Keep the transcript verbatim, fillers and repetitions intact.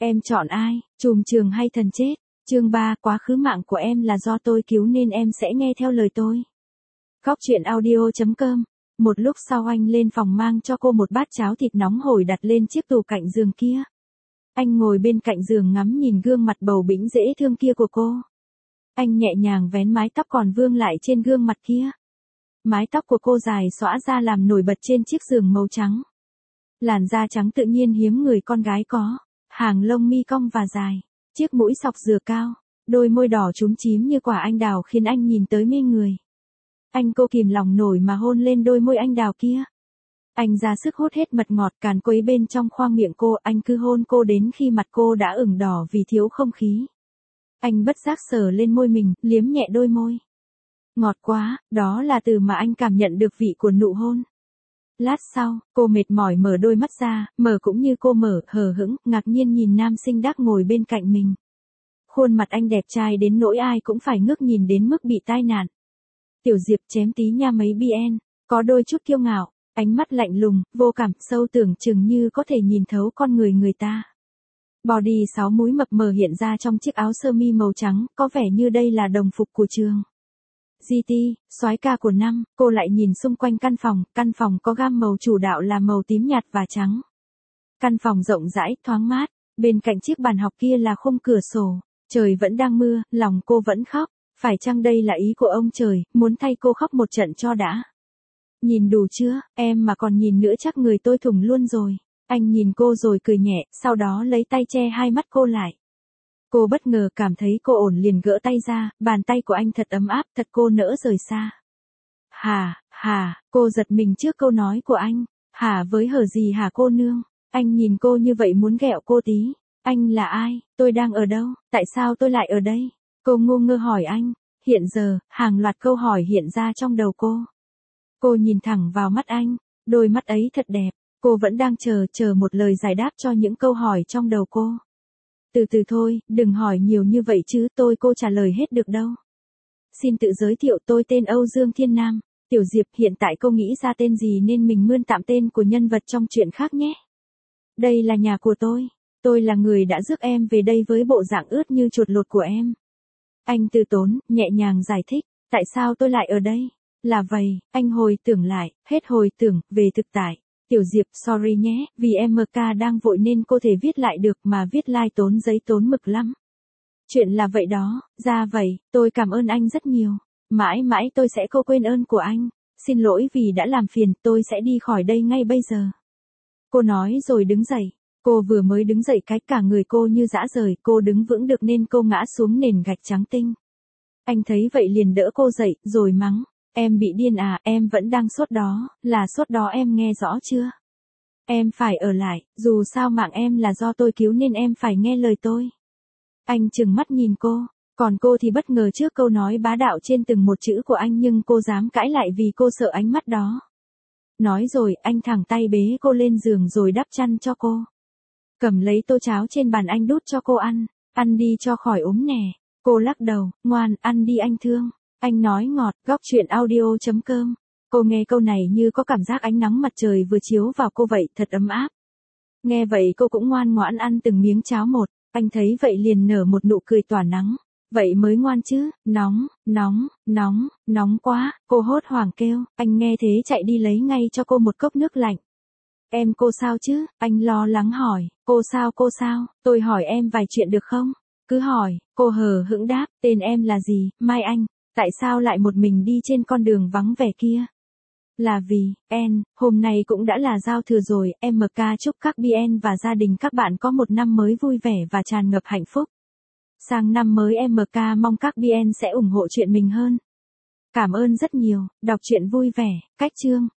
Em chọn ai, trùm trường hay thần chết? Chương ba, quá khứ mạng của em là do tôi cứu nên em sẽ nghe theo lời tôi. Góc truyện audio chấm com. Một lúc sau anh lên phòng mang cho cô một bát cháo thịt nóng hổi đặt lên chiếc tủ cạnh giường kia. Anh ngồi bên cạnh giường ngắm nhìn gương mặt bầu bĩnh dễ thương kia của cô. Anh nhẹ nhàng vén mái tóc còn vương lại trên gương mặt kia. Mái tóc của cô dài xõa ra làm nổi bật trên chiếc giường màu trắng. Làn da trắng tự nhiên hiếm người con gái có, hàng lông mi cong và dài, chiếc mũi xọc dừa cao, đôi môi đỏ chúm chím như quả anh đào khiến anh nhìn tới mê người. Anh cô kìm lòng nổi mà hôn lên đôi môi anh đào kia. Anh ra sức hút hết mật ngọt càn quấy bên trong khoang miệng cô, anh cứ hôn cô đến khi mặt cô đã ửng đỏ vì thiếu không khí. Anh bất giác sờ lên môi mình, liếm nhẹ đôi môi. Ngọt quá, đó là từ mà anh cảm nhận được vị của nụ hôn. Lát sau, cô mệt mỏi mở đôi mắt ra, mở cũng như cô mở, hờ hững, ngạc nhiên nhìn nam sinh đắc ngồi bên cạnh mình. Khuôn mặt anh đẹp trai đến nỗi ai cũng phải ngước nhìn đến mức bị tai nạn. Tiểu Diệp chém tí nha mấy bn, có đôi chút kiêu ngạo, ánh mắt lạnh lùng, vô cảm, sâu tưởng chừng như có thể nhìn thấu con người người ta. Body sáu múi mập mờ hiện ra trong chiếc áo sơ mi màu trắng, có vẻ như đây là đồng phục của trường. giê tê, soái ca của năm, cô lại nhìn xung quanh căn phòng, căn phòng có gam màu chủ đạo là màu tím nhạt và trắng. Căn phòng rộng rãi, thoáng mát, bên cạnh chiếc bàn học kia là khung cửa sổ, trời vẫn đang mưa, lòng cô vẫn khóc, phải chăng đây là ý của ông trời, muốn thay cô khóc một trận cho đã. Nhìn đủ chưa, em mà còn nhìn nữa chắc người tôi thủng luôn rồi. Anh nhìn cô rồi cười nhẹ, sau đó lấy tay che hai mắt cô lại. Cô bất ngờ cảm thấy cô ổn liền gỡ tay ra, bàn tay của anh thật ấm áp, thật cô nỡ rời xa. Hả, hả, cô giật mình trước câu nói của anh. Hả với hở gì hả cô nương? Anh nhìn cô như vậy muốn ghẹo cô tí. Anh là ai? Tôi đang ở đâu? Tại sao tôi lại ở đây? Cô ngu ngơ hỏi anh. Hiện giờ, hàng loạt câu hỏi hiện ra trong đầu cô. Cô nhìn thẳng vào mắt anh, đôi mắt ấy thật đẹp. Cô vẫn đang chờ, chờ một lời giải đáp cho những câu hỏi trong đầu cô. Từ từ thôi, đừng hỏi nhiều như vậy chứ, tôi cô trả lời hết được đâu. Xin tự giới thiệu, tôi tên Âu Dương Thiên Nam. Tiểu Diệp, hiện tại cô nghĩ ra tên gì nên mình mươn tạm tên của nhân vật trong truyện khác nhé. Đây là nhà của tôi. Tôi là người đã rước em về đây với bộ dạng ướt như chuột lột của em. Anh từ tốn, nhẹ nhàng giải thích, tại sao tôi lại ở đây? Là vậy, anh hồi tưởng lại, hết hồi tưởng, về thực tại. Tiểu Diệp, sorry nhé, vì em em ca đang vội nên cô thể viết lại được mà viết like tốn giấy tốn mực lắm. Chuyện là vậy đó, ra vậy, tôi cảm ơn anh rất nhiều. Mãi mãi tôi sẽ không quên ơn của anh. Xin lỗi vì đã làm phiền, tôi sẽ đi khỏi đây ngay bây giờ. Cô nói rồi đứng dậy. Cô vừa mới đứng dậy cái cả người cô như dã rời, cô đứng vững được nên cô ngã xuống nền gạch trắng tinh. Anh thấy vậy liền đỡ cô dậy, rồi mắng. Em bị điên à, em vẫn đang sốt đó, là sốt đó em nghe rõ chưa? Em phải ở lại, dù sao mạng em là do tôi cứu nên em phải nghe lời tôi. Anh trừng mắt nhìn cô, còn cô thì bất ngờ trước câu nói bá đạo trên từng một chữ của anh nhưng cô dám cãi lại vì cô sợ ánh mắt đó. Nói rồi, anh thẳng tay bế cô lên giường rồi đắp chăn cho cô. Cầm lấy tô cháo trên bàn anh đút cho cô ăn, ăn đi cho khỏi ốm nè. Cô lắc đầu, ngoan, ăn đi anh thương. Anh nói ngọt, góc truyện audio chấm com. Cô nghe câu này như có cảm giác ánh nắng mặt trời vừa chiếu vào cô vậy, thật ấm áp. Nghe vậy cô cũng ngoan ngoãn ăn từng miếng cháo một, anh thấy vậy liền nở một nụ cười tỏa nắng. Vậy mới ngoan chứ, nóng, nóng, nóng, nóng quá, cô hốt hoảng kêu, anh nghe thế chạy đi lấy ngay cho cô một cốc nước lạnh. Em cô sao chứ, anh lo lắng hỏi, cô sao cô sao, tôi hỏi em vài chuyện được không? Cứ hỏi, cô hờ hững đáp, tên em là gì, Mai Anh. Tại sao lại một mình đi trên con đường vắng vẻ kia? Là vì, en, hôm nay cũng đã là giao thừa rồi, em em ca chúc các bn và gia đình các bạn có một năm mới vui vẻ và tràn ngập hạnh phúc. Sang năm mới em em ca mong các bn sẽ ủng hộ chuyện mình hơn. Cảm ơn rất nhiều, đọc truyện vui vẻ, cách chương.